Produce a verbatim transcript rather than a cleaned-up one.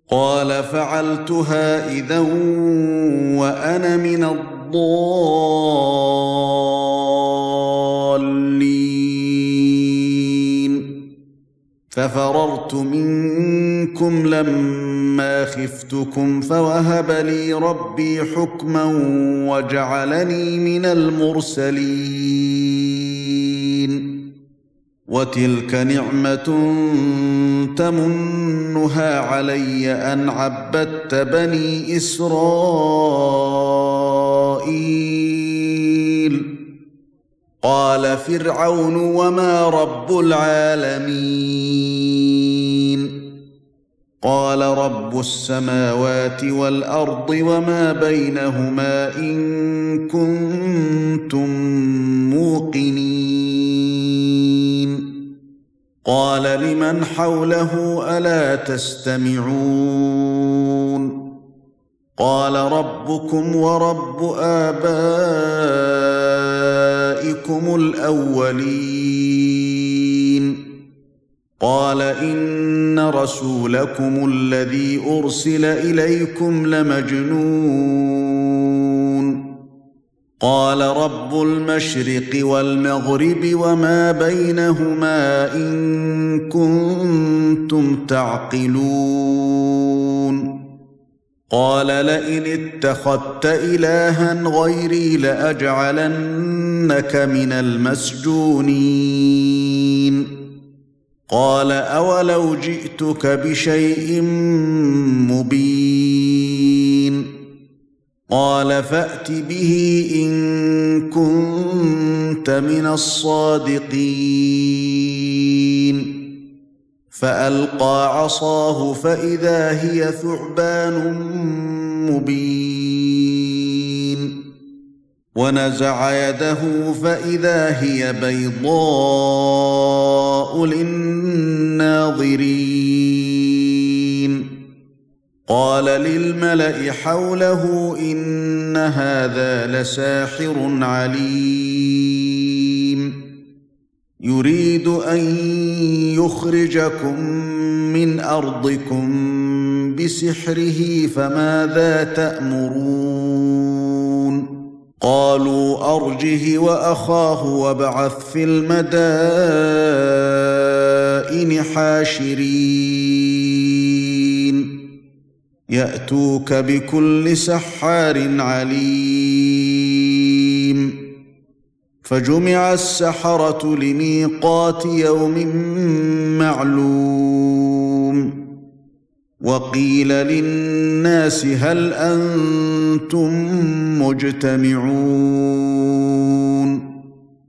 قال فعلتها إذا وأنا من الضالين ففررت منكم لما خفتكم فوهب لي ربي حكما وجعلني من المرسلين وتلك نعمة تمنها علي أن عبدت بني إسرائيل قال فرعون وما رب العالمين قال رب السماوات والأرض وما بينهما إن كنتم موقنين قال لمن حوله ألا تستمعون قال ربكم ورب آبائكم الأولين قال إن رسولكم الذي أرسل إليكم لمجنون قال رب المشرق والمغرب وما بينهما إن كنتم تعقلون قال لئن اتخذت إلها غيري لأجعلنك من المسجونين قال أولو جئتك بشيء مبين قال فأت به إن كنت من الصادقين فألقى عصاه فإذا هي ثعبان مبين ونزع يده فإذا هي بيضاء للناظرين قال للملأ حوله إن هذا لساحر عليم يريد أن يخرجكم من أرضكم بسحره فماذا تأمرون قالوا أرجه وأخاه وابعث في المدائن حاشرين يأتوك بكل سحار عليم فجمع السحرة لميقات يوم معلوم وقيل للناس هل أنتم مجتمعون